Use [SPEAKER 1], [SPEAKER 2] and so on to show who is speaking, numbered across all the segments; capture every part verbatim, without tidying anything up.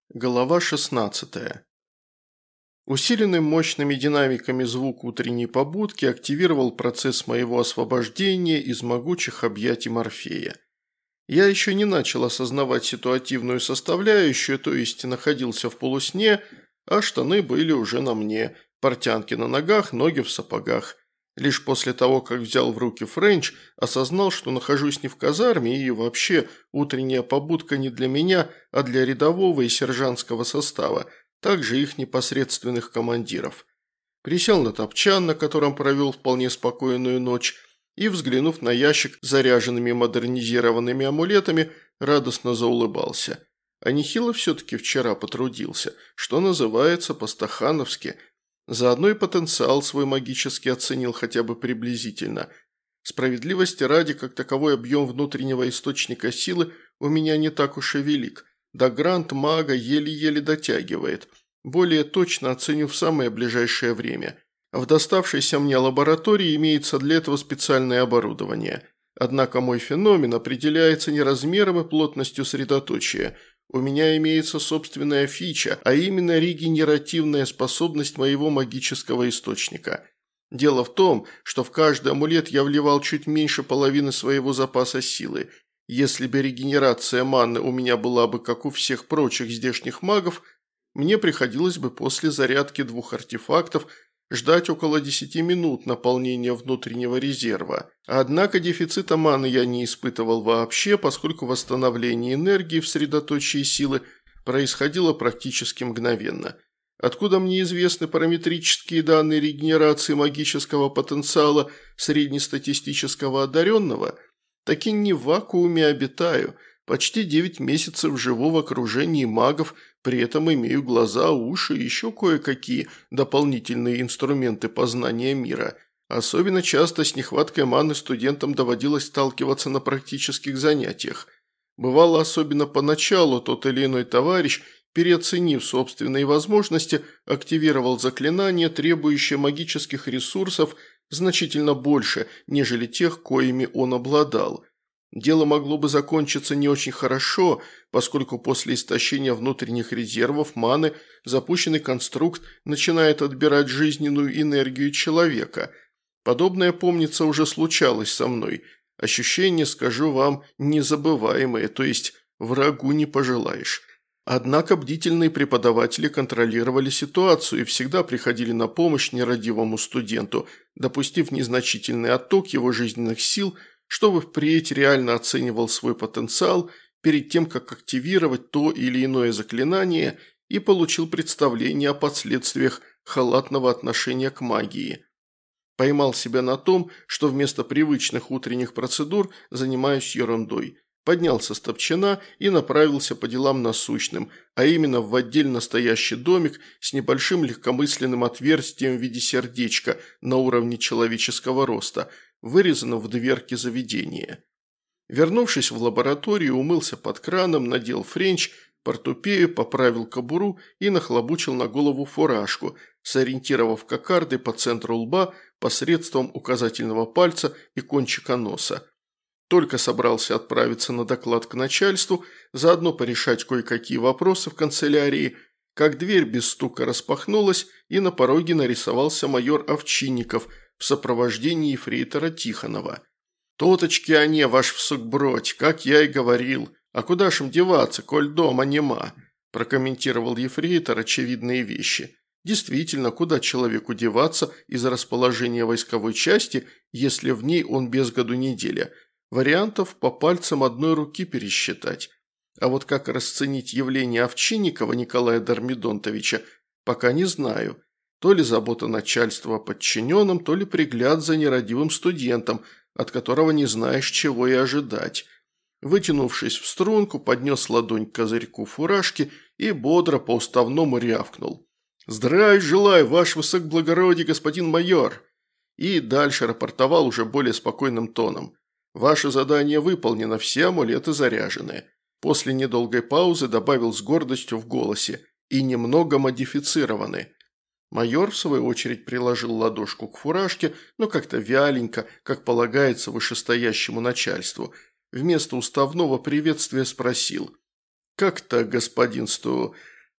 [SPEAKER 1] Глава шестнадцатая. Усиленный мощными динамиками звук утренней побудки активировал процесс моего освобождения из могучих объятий Морфея. Я еще не начал осознавать ситуативную составляющую, то есть находился в полусне, а штаны были уже на мне, портянки на ногах, ноги в сапогах. Лишь после того, как взял в руки Френч, осознал, что нахожусь не в казарме и вообще утренняя побудка не для меня, а для рядового и сержантского состава, также их непосредственных командиров. Присел на топчан, на котором провел вполне спокойную ночь, и, взглянув на ящик с заряженными модернизированными амулетами, радостно заулыбался. А нехило все-таки вчера потрудился, что называется по-стахановски. Заодно и потенциал свой магически оценил хотя бы приблизительно. Справедливости ради, как таковой объем внутреннего источника силы у меня не так уж и велик. До грант мага еле-еле дотягивает. Более точно оценю в самое ближайшее время. В доставшейся мне лаборатории имеется для этого специальное оборудование. Однако мой феномен определяется не размером и плотностью средоточия. У меня имеется собственная фича, а именно регенеративная способность моего магического источника. Дело в том, что в каждый амулет я вливал чуть меньше половины своего запаса силы. Если бы регенерация маны у меня была бы как у всех прочих здешних магов, мне приходилось бы после зарядки двух артефактов ждать около десяти минут наполнения внутреннего резерва. Однако дефицита маны я не испытывал вообще, поскольку восстановление энергии в средоточии силы происходило практически мгновенно. Откуда мне известны параметрические данные регенерации магического потенциала среднестатистического одаренного? Таки не в вакууме обитаю. Почти девять месяцев живу в окружении магов, при этом имею глаза, уши и еще кое-какие дополнительные инструменты познания мира. Особенно часто с нехваткой маны студентам доводилось сталкиваться на практических занятиях. Бывало, особенно поначалу, тот или иной товарищ, переоценив собственные возможности, активировал заклинания, требующие магических ресурсов значительно больше, нежели тех, коими он обладал. Дело могло бы закончиться не очень хорошо, поскольку после истощения внутренних резервов маны запущенный конструкт начинает отбирать жизненную энергию человека. Подобное, помнится, уже случалось со мной. Ощущения, скажу вам, незабываемые, то есть врагу не пожелаешь. Однако бдительные преподаватели контролировали ситуацию и всегда приходили на помощь нерадивому студенту, допустив незначительный отток его жизненных сил, чтобы впредь реально оценивал свой потенциал перед тем, как активировать то или иное заклинание, и получил представление о последствиях халатного отношения к магии. Поймал себя на том, что вместо привычных утренних процедур занимаюсь ерундой. Поднялся с топчана и направился по делам насущным, а именно в отдельно стоящий домик с небольшим легкомысленным отверстием в виде сердечка на уровне человеческого роста, вырезанным в дверке заведения. Вернувшись в лабораторию, умылся под краном, надел френч, портупею, поправил кобуру и нахлобучил на голову фуражку, сориентировав кокарды по центру лба посредством указательного пальца и кончика носа. Только собрался отправиться на доклад к начальству, заодно порешать кое-какие вопросы в канцелярии, как дверь без стука распахнулась, и на пороге нарисовался майор Овчинников в сопровождении ефрейтора Тихонова. «Тоточки они, ваш всукбродь, как я и говорил. А куда ж им деваться, коль дома нема?» – прокомментировал ефрейтор очевидные вещи. Действительно, куда человеку деваться из расположения войсковой части, если в ней он без году неделя? Вариантов по пальцам одной руки пересчитать. А вот как расценить явление Овчинникова Николая Дормидонтовича, пока не знаю. То ли забота начальства о подчиненном, то ли пригляд за нерадивым студентом, от которого не знаешь, чего и ожидать. Вытянувшись в струнку, поднес ладонь к козырьку фуражки и бодро по-уставному рявкнул. «Здравия желаю, ваше высокоблагородие, господин майор!» И дальше рапортовал уже более спокойным тоном. «Ваше задание выполнено, все амулеты заряжены». После недолгой паузы добавил с гордостью в голосе. «И немного модифицированы». Майор, в свою очередь, приложил ладошку к фуражке, но как-то вяленько, как полагается вышестоящему начальству. Вместо уставного приветствия спросил. «Как-то, господин Сту,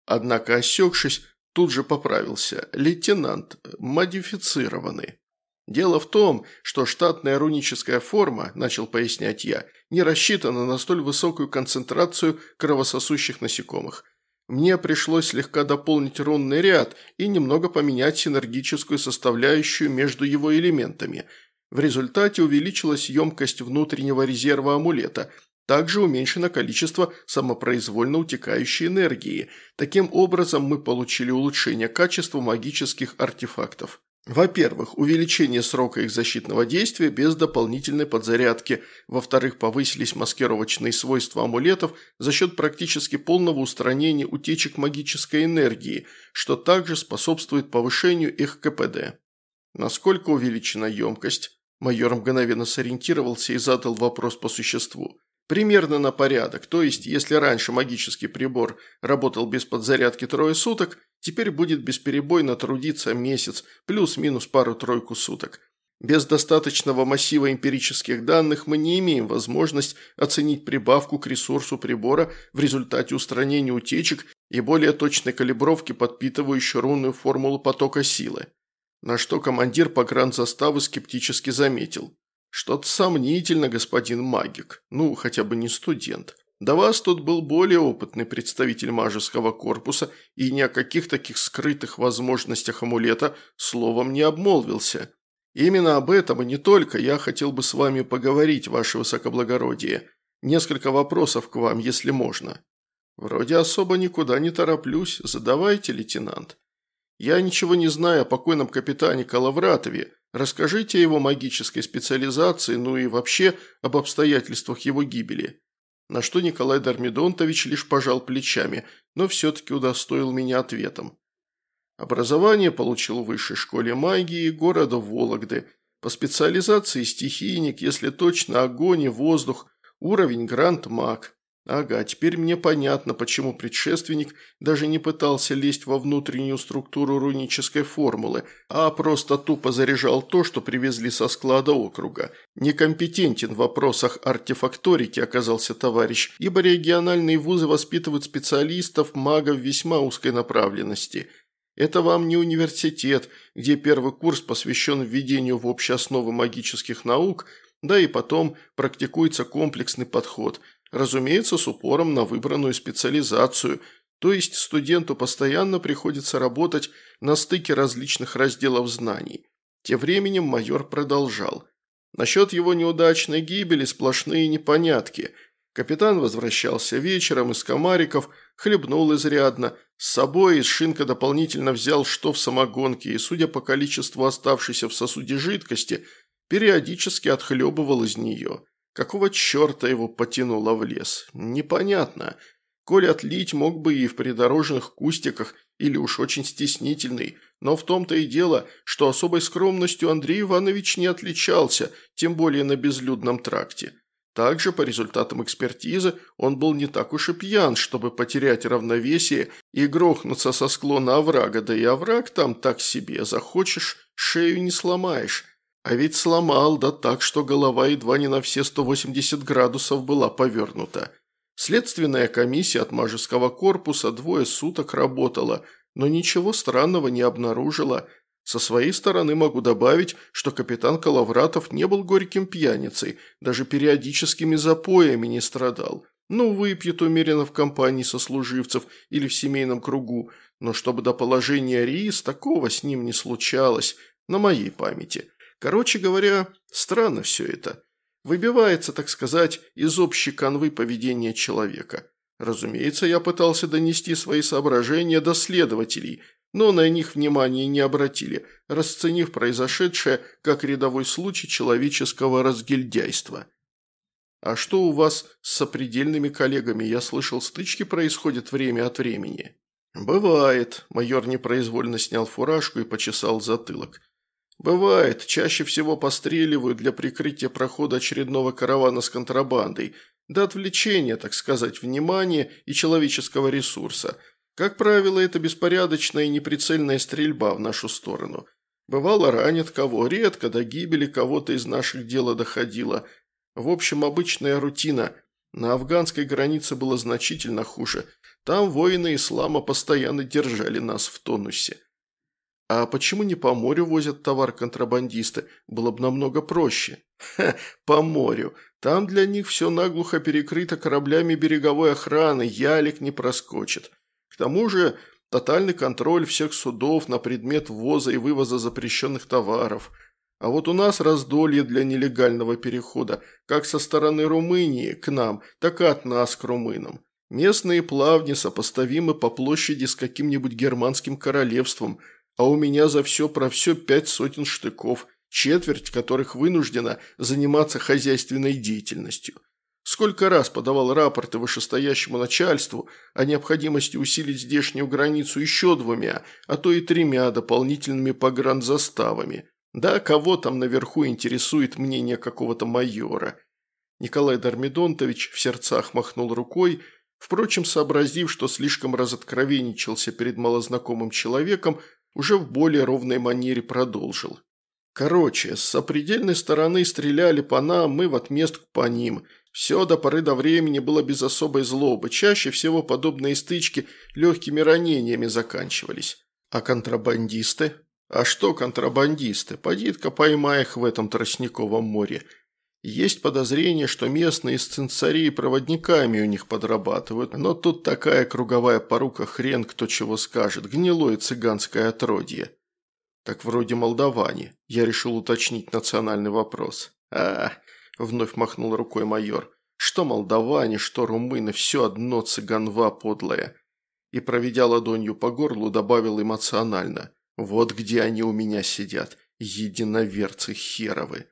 [SPEAKER 1] Однако, осекшись, тут же поправился. Лейтенант, модифицированный. Дело в том, что штатная руническая форма, начал пояснять я, не рассчитана на столь высокую концентрацию кровососущих насекомых. Мне пришлось слегка дополнить рунный ряд и немного поменять синергическую составляющую между его элементами. В результате увеличилась емкость внутреннего резерва амулета, также уменьшено количество самопроизвольно утекающей энергии. Таким образом, мы получили улучшение качества магических артефактов. Во-первых, увеличение срока их защитного действия без дополнительной подзарядки. Во-вторых, повысились маскировочные свойства амулетов за счет практически полного устранения утечек магической энергии, что также способствует повышению их ка пэ дэ. Насколько увеличена емкость? Майор мгновенно сориентировался и задал вопрос по существу. Примерно на порядок, то есть если раньше магический прибор работал без подзарядки трое суток, теперь будет бесперебойно трудиться месяц, плюс-минус пару-тройку суток. Без достаточного массива эмпирических данных мы не имеем возможность оценить прибавку к ресурсу прибора в результате устранения утечек и более точной калибровки, подпитывающей рунную формулу потока силы. На что командир погранзаставы скептически заметил. «Что-то сомнительно, господин магик. Ну, хотя бы не студент. До вас тут был более опытный представитель мажеского корпуса и ни о каких таких скрытых возможностях амулета словом не обмолвился. Именно об этом и не только я хотел бы с вами поговорить, ваше высокоблагородие. Несколько вопросов к вам, если можно». «Вроде особо никуда не тороплюсь. Задавайте, лейтенант». «Я ничего не знаю о покойном капитане Калавратове. Расскажите о его магической специализации, ну и вообще об обстоятельствах его гибели». На что Николай Дормидонтович лишь пожал плечами, но все-таки удостоил меня ответом. Образование получил в высшей школе магии города Вологды. По специализации стихийник, если точно, огонь и воздух, уровень гранд-маг. Ага, теперь мне понятно, почему предшественник даже не пытался лезть во внутреннюю структуру рунической формулы, а просто тупо заряжал то, что привезли со склада округа. Некомпетентен в вопросах артефакторики оказался товарищ, ибо региональные вузы воспитывают специалистов, магов весьма узкой направленности. Это вам не университет, где первый курс посвящен введению в общие основы магических наук, да и потом практикуется комплексный подход – разумеется, с упором на выбранную специализацию, то есть студенту постоянно приходится работать на стыке различных разделов знаний. Тем временем майор продолжал. Насчет его неудачной гибели сплошные непонятки. Капитан возвращался вечером из комариков, хлебнул изрядно, с собой из шинка дополнительно взял что в самогонке и, судя по количеству оставшейся в сосуде жидкости, периодически отхлебывал из нее. Какого черта его потянуло в лес? Непонятно. Коль отлить мог бы и в придорожных кустиках, или уж очень стеснительный, но в том-то и дело, что особой скромностью Андрей Иванович не отличался, тем более на безлюдном тракте. Также, по результатам экспертизы, он был не так уж и пьян, чтобы потерять равновесие и грохнуться со склона оврага, да и овраг там так себе, захочешь, шею не сломаешь. А ведь сломал, да так, что голова едва не на все сто восемьдесят градусов была повернута. Следственная комиссия от мажеского корпуса двое суток работала, но ничего странного не обнаружила. Со своей стороны могу добавить, что капитан Калавратов не был горьким пьяницей, даже периодическими запоями не страдал. Ну, выпьет умеренно в компании сослуживцев или в семейном кругу, но чтобы до положения РИИС такого с ним не случалось, на моей памяти. Короче говоря, странно все это. Выбивается, так сказать, из общей канвы поведения человека. Разумеется, я пытался донести свои соображения до следователей, но на них внимания не обратили, расценив произошедшее как рядовой случай человеческого разгильдяйства. «А что у вас с сопредельными коллегами? Я слышал, стычки происходят время от времени». «Бывает», – майор непроизвольно снял фуражку и почесал затылок. «Бывает, чаще всего постреливают для прикрытия прохода очередного каравана с контрабандой, до отвлечения, так сказать, внимания и человеческого ресурса. Как правило, это беспорядочная и неприцельная стрельба в нашу сторону. Бывало, ранят кого, редко до гибели кого-то из наших дела доходило. В общем, обычная рутина. На афганской границе было значительно хуже. Там воины ислама постоянно держали нас в тонусе. А почему не по морю возят товар контрабандисты? Было бы намного проще. Ха, по морю. Там для них все наглухо перекрыто кораблями береговой охраны, ялик не проскочит. К тому же тотальный контроль всех судов на предмет ввоза и вывоза запрещенных товаров. А вот у нас раздолье для нелегального перехода, как со стороны Румынии к нам, так и от нас к румынам. Местные плавни сопоставимы по площади с каким-нибудь германским королевством, а у меня за все про все пять сотен штыков, четверть которых вынуждена заниматься хозяйственной деятельностью. Сколько раз подавал рапорты вышестоящему начальству о необходимости усилить здешнюю границу еще двумя, а то и тремя дополнительными погранзаставами. Да, кого там наверху интересует мнение какого-то майора? Николай Дормидонтович в сердцах махнул рукой, впрочем, сообразив, что слишком разоткровенничался перед малознакомым человеком, уже в более ровной манере продолжил. Короче, с сопредельной стороны стреляли по нам, мы в отместку по ним. Все до поры до времени было без особой злобы, чаще всего подобные стычки легкими ранениями заканчивались. А контрабандисты? А что контрабандисты? Поди-ка поймай их в этом тростниковом море. Есть подозрение, что местные сценцари проводниками у них подрабатывают, но тут такая круговая порука, хрен кто чего скажет, гнилое цыганское отродье. Так вроде молдаване. Я решил уточнить национальный вопрос. А, вновь махнул рукой майор. Что молдаване, что румыны, все одно цыганва подлая. И, проведя ладонью по горлу, добавил эмоционально. Вот где они у меня сидят, единоверцы херовы.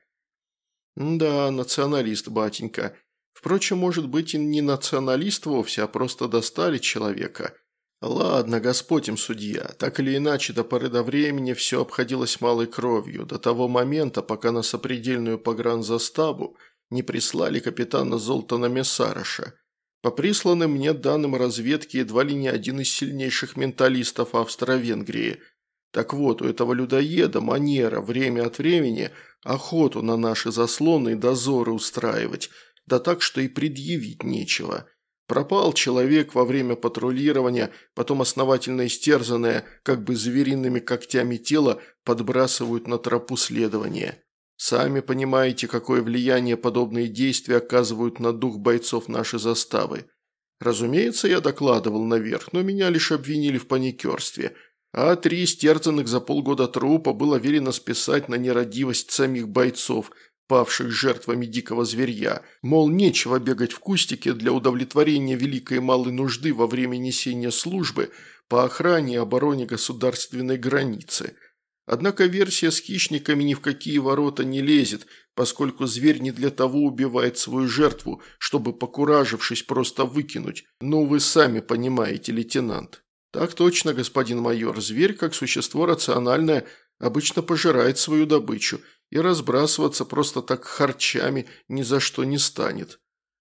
[SPEAKER 1] Да, националист, батенька. Впрочем, может быть и не националист вовсе, а просто достали человека. Ладно, Господь им судья. Так или иначе, до поры до времени все обходилось малой кровью, до того момента, пока на сопредельную погранзаставу не прислали капитана Золтана Мессароша. По присланным мне данным разведки, едва ли не один из сильнейших менталистов Австро-Венгрии. Так вот, у этого людоеда манера время от времени охоту на наши заслоны и дозоры устраивать, да так, что и предъявить нечего. Пропал человек во время патрулирования, потом основательно истерзанное, как бы звериными когтями тело, подбрасывают на тропу следования. Сами понимаете, какое влияние подобные действия оказывают на дух бойцов нашей заставы. Разумеется, я докладывал наверх, но меня лишь обвинили в паникерстве, а три истерзанных за полгода трупа было велено списать на нерадивость самих бойцов, павших жертвами дикого зверья. Мол, нечего бегать в кустике для удовлетворения великой и малой нужды во время несения службы по охране и обороне государственной границы. Однако версия с хищниками ни в какие ворота не лезет, поскольку зверь не для того убивает свою жертву, чтобы, покуражившись, просто выкинуть. Ну, вы сами понимаете, лейтенант. Так точно, господин майор, зверь, как существо рациональное, обычно пожирает свою добычу и разбрасываться просто так харчами ни за что не станет.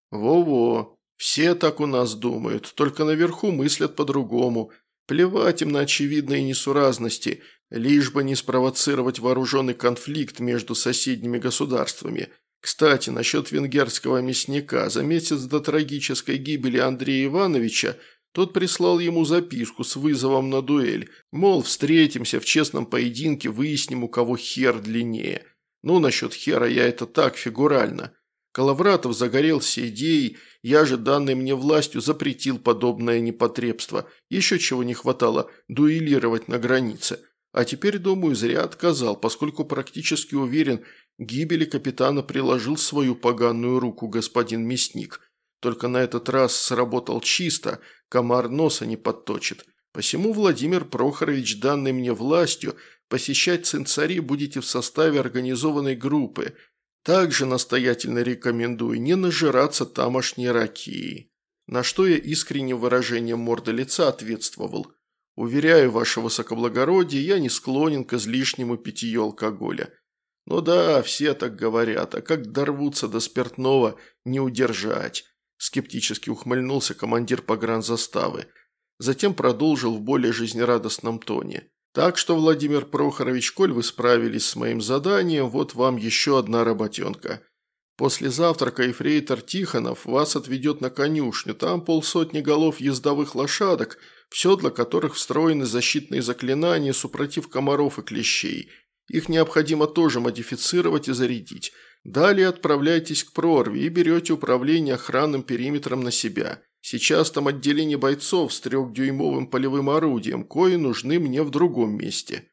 [SPEAKER 1] Во-во, все так у нас думают, только наверху мыслят по-другому. Плевать им на очевидные несуразности, лишь бы не спровоцировать вооруженный конфликт между соседними государствами. Кстати, насчет венгерского мясника. За месяц до трагической гибели Андрея Ивановича тот прислал ему записку с вызовом на дуэль. Мол, встретимся в честном поединке, выясним, у кого хер длиннее. Ну, насчет хера я это так, фигурально. Коловратов загорелся идеей, я же данной мне властью запретил подобное непотребство. Еще чего не хватало – дуэлировать на границе. А теперь, думаю, зря отказал, поскольку практически уверен, гибели капитана приложил свою поганую руку господин мясник. Только на этот раз сработал чисто, комар носа не подточит. Посему, Владимир Прохорович, данной мне властью, посещать цинцари будете в составе организованной группы. Также настоятельно рекомендую не нажираться тамошней ракии. На что я искренним выражением морды лица ответствовал. Уверяю, ваше высокоблагородие, я не склонен к излишнему питью алкоголя. Ну да, все так говорят, а как дорвутся до спиртного, не удержать. Скептически ухмыльнулся командир погранзаставы. Затем продолжил в более жизнерадостном тоне. Так что, Владимир Прохорович, коль вы справились с моим заданием, вот вам еще одна работенка. После завтрака ефрейтор Тихонов вас отведет на конюшню, там полсотни голов ездовых лошадок, в седла которых встроены защитные заклинания супротив комаров и клещей. Их необходимо тоже модифицировать и зарядить. Далее отправляйтесь к прорве и берете управление охранным периметром на себя. Сейчас там отделение бойцов с трехдюймовым полевым орудием, кои нужны мне в другом месте».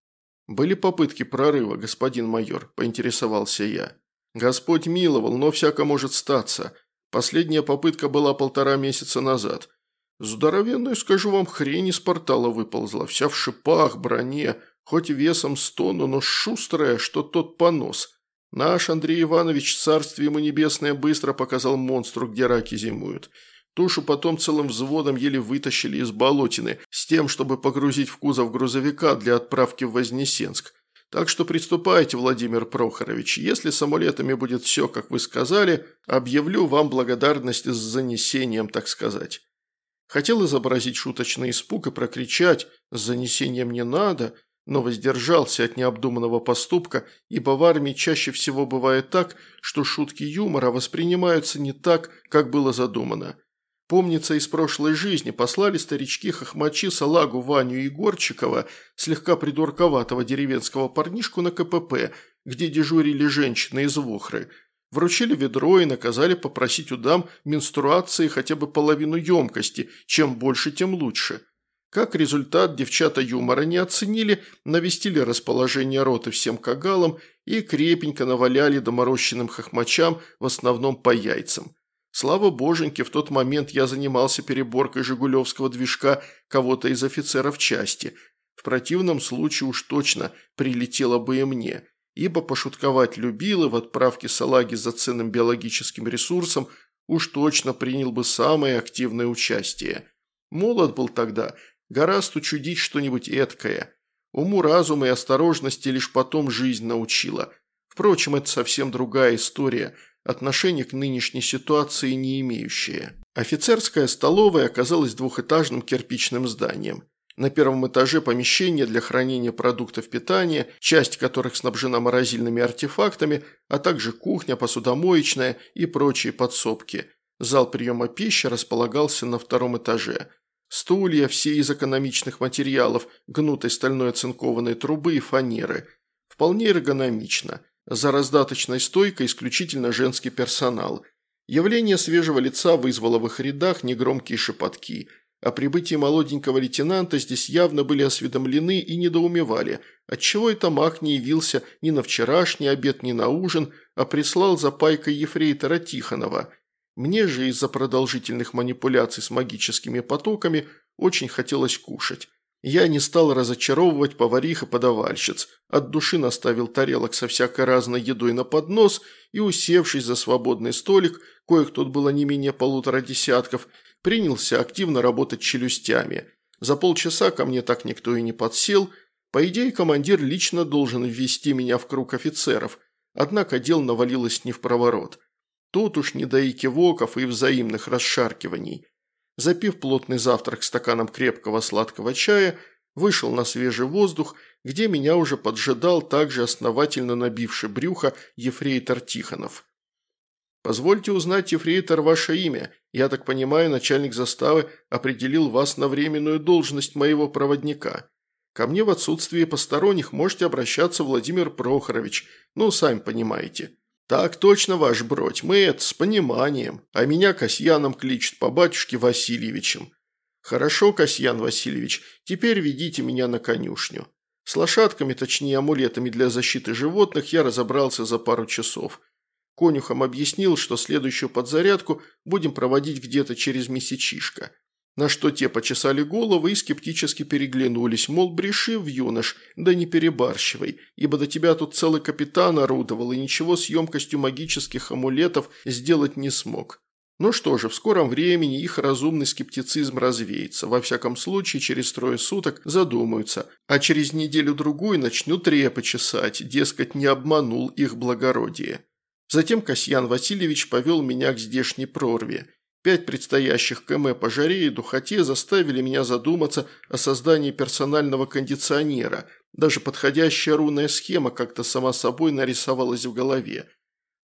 [SPEAKER 1] «Были попытки прорыва, господин майор?» – поинтересовался я. «Господь миловал, но всяко может статься. Последняя попытка была полтора месяца назад. Здоровенную, скажу вам, хрень из портала выползла, вся в шипах, броне, хоть весом с тонну, но шустрая, что тот понос. Наш Андрей Иванович, царствие ему небесное, быстро показал монстру, где раки зимуют. Тушу потом целым взводом еле вытащили из болотины, с тем, чтобы погрузить в кузов грузовика для отправки в Вознесенск. Так что приступайте, Владимир Прохорович. Если с амулетами будет все, как вы сказали, объявлю вам благодарность с занесением, так сказать». Хотел изобразить шуточный испуг и прокричать «С занесением не надо», но воздержался от необдуманного поступка, ибо в армии чаще всего бывает так, что шутки юмора воспринимаются не так, как было задумано. Помнится, из прошлой жизни послали старички-хохмачи салагу Ваню Егорчикова, слегка придурковатого деревенского парнишку, на ка пэ пэ, где дежурили женщины из Вохры. Вручили ведро и наказали попросить у дам менструации хотя бы половину емкости, чем больше, тем лучше. Как результат, девчата юмора не оценили, навестили расположение роты всем кагалам и крепенько наваляли доморощенным хохмачам, в основном по яйцам. Слава боженьке, в тот момент я занимался переборкой жигулевского движка кого-то из офицеров части. В противном случае уж точно прилетело бы и мне, ибо пошутковать любил и в отправке салаги за ценным биологическим ресурсом уж точно принял бы самое активное участие. Молод был тогда, гораст учудить что-нибудь эткое. Уму, разуму и осторожности лишь потом жизнь научила. Впрочем, это совсем другая история, отношения к нынешней ситуации не имеющие. Офицерская столовая оказалась двухэтажным кирпичным зданием. На первом этаже помещение для хранения продуктов питания, часть которых снабжена морозильными артефактами, а также кухня, посудомоечная и прочие подсобки. Зал приема пищи располагался на втором этаже. Стулья все из экономичных материалов, гнутой стальной оцинкованной трубы и фанеры. Вполне эргономично. За раздаточной стойкой исключительно женский персонал. Явление свежего лица вызвало в их рядах негромкие шепотки. О прибытии молоденького лейтенанта здесь явно были осведомлены и недоумевали, отчего это маг не явился ни на вчерашний обед, ни на ужин, а прислал за пайкой ефрейтора Тихонова. Мне же из-за продолжительных манипуляций с магическими потоками очень хотелось кушать. Я не стал разочаровывать поварих и подавальщиц, от души наставил тарелок со всякой разной едой на поднос и, усевшись за свободный столик, коих тут было не менее полутора десятков, принялся активно работать челюстями. За полчаса ко мне так никто и не подсел. По идее, командир лично должен ввести меня в круг офицеров, однако дел навалилось не впроворот. Тут уж не до экивоков и взаимных расшаркиваний. Запив плотный завтрак стаканом крепкого сладкого чая, вышел на свежий воздух, где меня уже поджидал также основательно набивший брюхо ефрейтор Тихонов. «Позвольте узнать, ефрейтор, ваше имя. Я так понимаю, начальник заставы определил вас на временную должность моего проводника. Ко мне в отсутствие посторонних можете обращаться, Владимир Прохорович. Ну, сами понимаете». «Так точно, ваш бродь, мы это с пониманием, а меня Касьяном кличут по батюшке Васильевичем». «Хорошо, Касьян Васильевич, теперь ведите меня на конюшню». С лошадками, точнее амулетами для защиты животных, я разобрался за пару часов. Конюхам объяснил, что следующую подзарядку будем проводить где-то через месячишко. На что те почесали головы и скептически переглянулись, мол, бреши в юнош, да не перебарщивай, ибо до тебя тут целый капитан орудовал и ничего с емкостью магических амулетов сделать не смог. Ну что же, в скором времени их разумный скептицизм развеется, во всяком случае через трое суток задумаются, а через неделю-другую начнут репы чесать, дескать, не обманул их благородие. Затем Касьян Васильевич повел меня к здешней прорве. Пять предстоящих км по жаре и духоте заставили меня задуматься о создании персонального кондиционера. Даже подходящая рунная схема как-то сама собой нарисовалась в голове.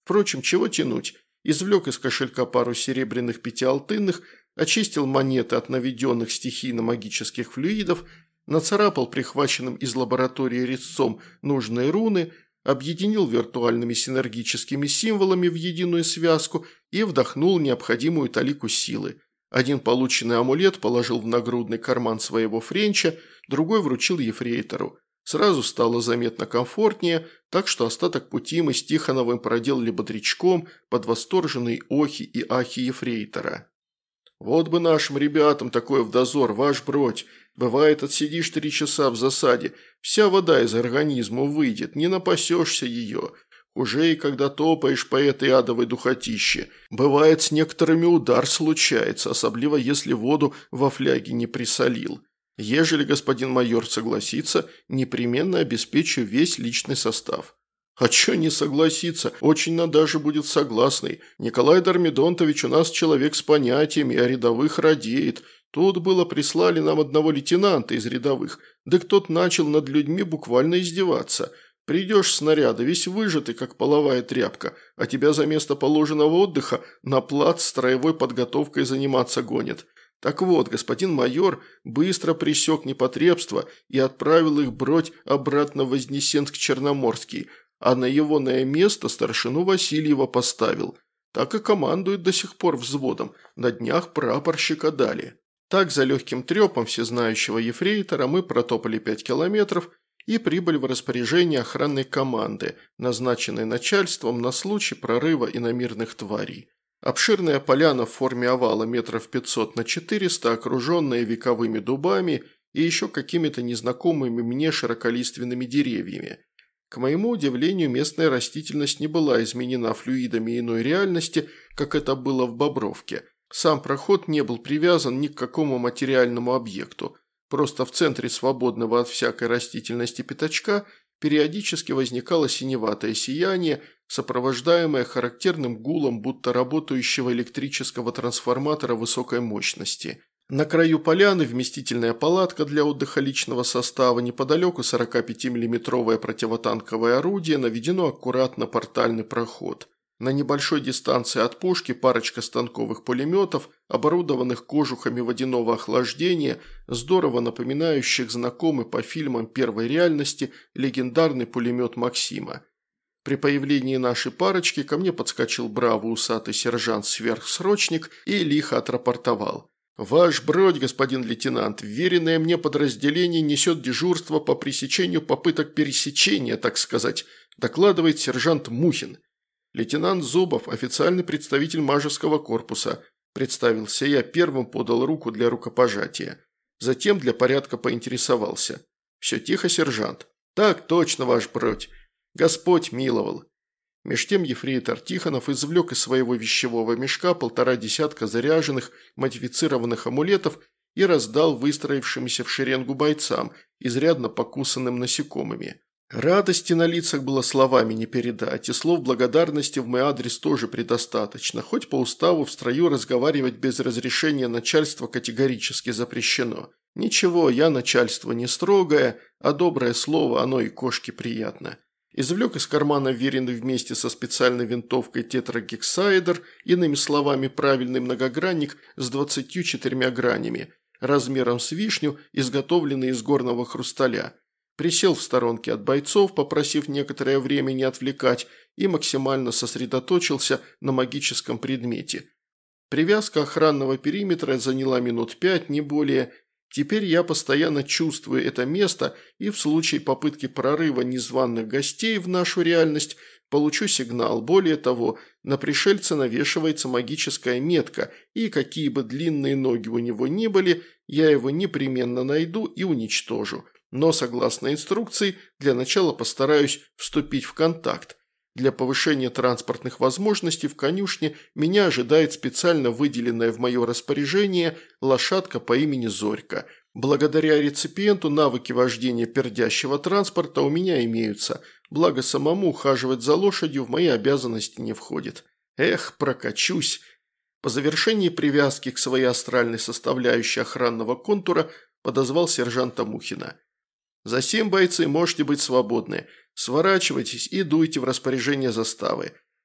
[SPEAKER 1] Впрочем, чего тянуть? Извлек из кошелька пару серебряных пятиалтынных, очистил монеты от наведенных стихийно-магических флюидов, нацарапал прихваченным из лаборатории резцом нужные руны, объединил виртуальными синергическими символами в единую связку и вдохнул необходимую талику силы. Один полученный амулет положил в нагрудный карман своего френча, другой вручил ефрейтору. Сразу стало заметно комфортнее, так что остаток пути мы с Тихоновым проделали бодрячком под восторженные охи и ахи ефрейтора. «Вот бы нашим ребятам такое в дозор, ваш бродь. Бывает, отсидишь три часа в засаде, вся вода из организма выйдет, не напасешься ее. Уже и когда топаешь по этой адовой духотище. Бывает, с некоторыми удар случается, особливо если воду во фляге не присолил. Ежели господин майор согласится, непременно обеспечу весь личный состав». «А чё не согласиться? Очень даже будет согласный. Николай Дормидонтович у нас человек с понятиями, а рядовых радеет. Тут было прислали нам одного лейтенанта из рядовых, да кто-то начал над людьми буквально издеваться. Придешь с снаряда, весь выжатый, как половая тряпка, а тебя за место положенного отдыха на плац строевой подготовкой заниматься гонят. Так вот, господин майор быстро пресек непотребство и отправил их бродь обратно в Вознесенск-Черноморский, а на егоное место старшину Васильева поставил. Так и командует до сих пор взводом, на днях прапорщика дали». Так за легким трепом всезнающего ефрейтора мы протопали пять километров и прибыли в распоряжение охранной команды, назначенной начальством на случай прорыва иномирных тварей. Обширная поляна в форме овала метров пятьсот на четыреста, окруженная вековыми дубами и еще какими-то незнакомыми мне широколиственными деревьями. К моему удивлению, местная растительность не была изменена флюидами иной реальности, как это было в Бобровке. Сам проход не был привязан ни к какому материальному объекту. Просто в центре свободного от всякой растительности пятачка периодически возникало синеватое сияние, сопровождаемое характерным гулом будто работающего электрического трансформатора высокой мощности. На краю поляны вместительная палатка для отдыха личного состава, неподалеку сорокапятимиллиметровое противотанковое орудие, наведено аккуратно портальный проход. На небольшой дистанции от пушки парочка станковых пулеметов, оборудованных кожухами водяного охлаждения, здорово напоминающих знакомый по фильмам первой реальности легендарный пулемет Максима. При появлении нашей парочки ко мне подскочил бравый усатый сержант-сверхсрочник и лихо отрапортовал. «Ваш бродь, господин лейтенант, вверенное мне подразделение несет дежурство по пресечению попыток пересечения, так сказать», докладывает сержант Мухин. «Лейтенант Зубов, официальный представитель Мажевского корпуса», представился я, первым подал руку для рукопожатия. Затем для порядка поинтересовался. «Все тихо, сержант?» «Так точно, ваш бродь. Господь миловал». Меж тем ефрейтор Тихонов извлек из своего вещевого мешка полтора десятка заряженных, модифицированных амулетов и раздал выстроившимся в шеренгу бойцам, изрядно покусанным насекомыми. Радости на лицах было словами не передать, и слов благодарности в мой адрес тоже предостаточно, хоть по уставу в строю разговаривать без разрешения начальства категорически запрещено. Ничего, я начальство не строгое, а доброе слово оно и кошке приятно. Извлек из кармана вверенный вместе со специальной винтовкой тетрагексаэдр, иными словами правильный многогранник с двадцатью четырьмя гранями, размером с вишню, изготовленный из горного хрусталя. Присел в сторонке от бойцов, попросив некоторое время не отвлекать, и максимально сосредоточился на магическом предмете. Привязка охранного периметра заняла минут пять, не более. Теперь я постоянно чувствую это место и в случае попытки прорыва незваных гостей в нашу реальность получу сигнал. Более того, на пришельца навешивается магическая метка, и какие бы длинные ноги у него ни были, я его непременно найду и уничтожу. Но, согласно инструкции, для начала постараюсь вступить в контакт. Для повышения транспортных возможностей в конюшне меня ожидает специально выделенная в мое распоряжение лошадка по имени Зорька. Благодаря реципиенту навыки вождения пердящего транспорта у меня имеются, благо самому ухаживать за лошадью в мои обязанности не входит. Эх, прокачусь. По завершении привязки к своей астральной составляющей охранного контура подозвал сержанта Мухина. «Засим, бойцы, можете быть свободны. Сворачивайтесь и дуйте в распоряжение заставы.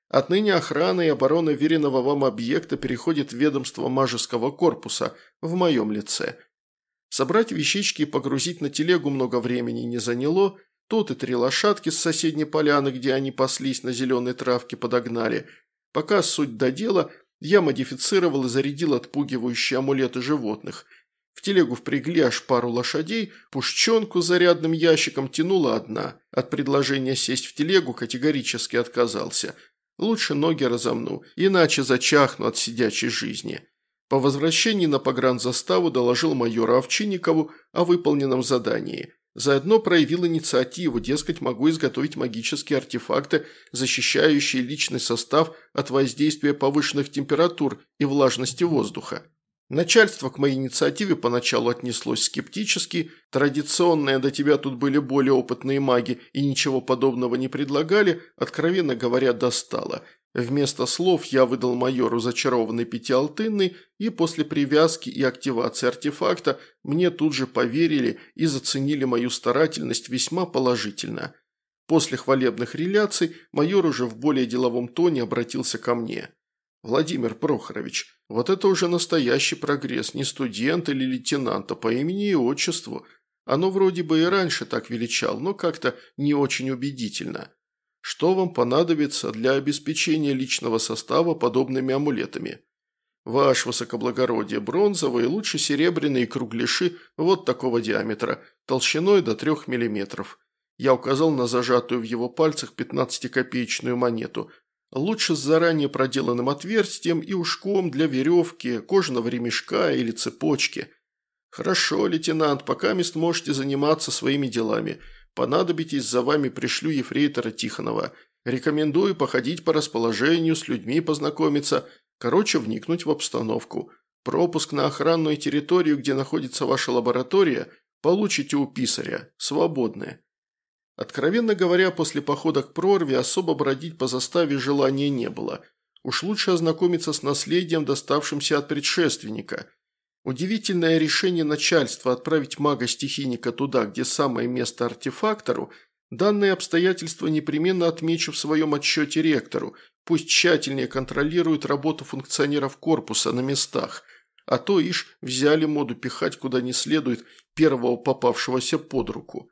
[SPEAKER 1] Отныне охрана и оборона веренного вам объекта переходит в ведомство Мажеского корпуса в моем лице. Собрать вещички и погрузить на телегу много времени не заняло, тут и три лошадки с соседней поляны, где они паслись на зеленой травке, подогнали. Пока суть до дела, я модифицировал и зарядил отпугивающие амулеты животных. В телегу впрягли аж пару лошадей, пушченку с зарядным ящиком тянула одна. От предложения сесть в телегу категорически отказался. Лучше ноги разомну, иначе зачахну от сидячей жизни. По возвращении на погранзаставу доложил майору Овчинникову о выполненном задании. Заодно проявил инициативу, дескать, могу изготовить магические артефакты, защищающие личный состав от воздействия повышенных температур и влажности воздуха. Начальство к моей инициативе поначалу отнеслось скептически, традиционные до тебя тут были более опытные маги и ничего подобного не предлагали, откровенно говоря, достало. Вместо слов я выдал майору зачарованный пятиалтынный, и после привязки и активации артефакта мне тут же поверили и заценили мою старательность весьма положительно. После хвалебных реляций майор уже в более деловом тоне обратился ко мне. «Владимир Прохорович, вот это уже настоящий прогресс, не студент или лейтенанта по имени и отчеству. Оно вроде бы и раньше так величал, но как-то не очень убедительно. Что вам понадобится для обеспечения личного состава подобными амулетами? Ваш высокоблагородие, бронзовые, лучше серебряные кругляши вот такого диаметра, толщиной до трех миллиметров». Я указал на зажатую в его пальцах пятнадцатикопеечную монету. Лучше с заранее проделанным отверстием и ушком для веревки, кожаного ремешка или цепочки. Хорошо, лейтенант, пока мест можете заниматься своими делами. Понадобитесь, за вами пришлю ефрейтора Тихонова. Рекомендую походить по расположению, с людьми познакомиться, короче, вникнуть в обстановку. Пропуск на охранную территорию, где находится ваша лаборатория, получите у писаря. Свободны. Откровенно говоря, после похода к прорве особо бродить по заставе желания не было. Уж лучше ознакомиться с наследием, доставшимся от предшественника. Удивительное решение начальства отправить мага-стихийника туда, где самое место артефактору, данные обстоятельства непременно отмечу в своем отчете ректору, пусть тщательнее контролирует работу функционеров корпуса на местах, а то ишь взяли моду пихать куда не следует первого попавшегося под руку.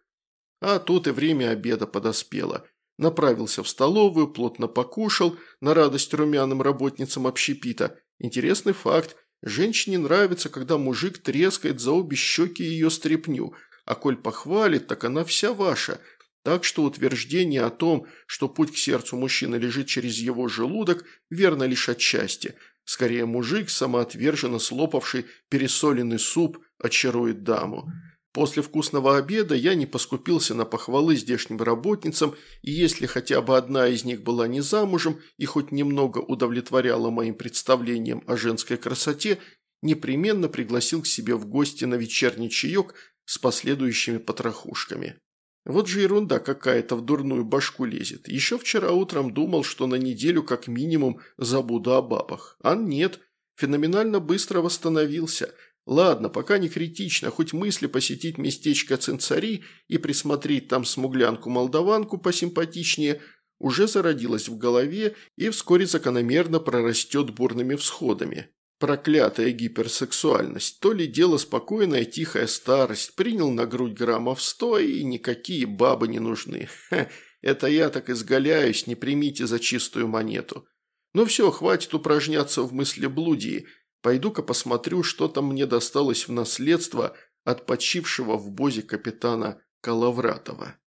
[SPEAKER 1] А тут и время обеда подоспело. Направился в столовую, плотно покушал, на радость румяным работницам общепита. Интересный факт. Женщине нравится, когда мужик трескает за обе щеки ее стряпню, а коль похвалит, так она вся ваша. Так что утверждение о том, что путь к сердцу мужчины лежит через его желудок, верно лишь отчасти. Скорее, мужик, самоотверженно слопавший пересоленный суп, очарует даму. После вкусного обеда я не поскупился на похвалы здешним работницам, и если хотя бы одна из них была не замужем и хоть немного удовлетворяла моим представлениям о женской красоте, непременно пригласил к себе в гости на вечерний чаек с последующими потрохушками. Вот же ерунда какая-то в дурную башку лезет. Еще вчера утром думал, что на неделю как минимум забуду о бабах. А нет, феноменально быстро восстановился. Ладно, пока не критично, хоть мысли посетить местечко Цинцари и присмотреть там смуглянку-молдаванку посимпатичнее уже зародилась в голове и вскоре закономерно прорастет бурными всходами. Проклятая гиперсексуальность, то ли дело спокойная тихая старость, принял на грудь граммов сто и никакие бабы не нужны. Ха, это я так изгаляюсь, не примите за чистую монету. Ну все, хватит упражняться в мыслеблудии. Пойду-ка посмотрю, что там мне досталось в наследство от почившего в бозе капитана Коловратова.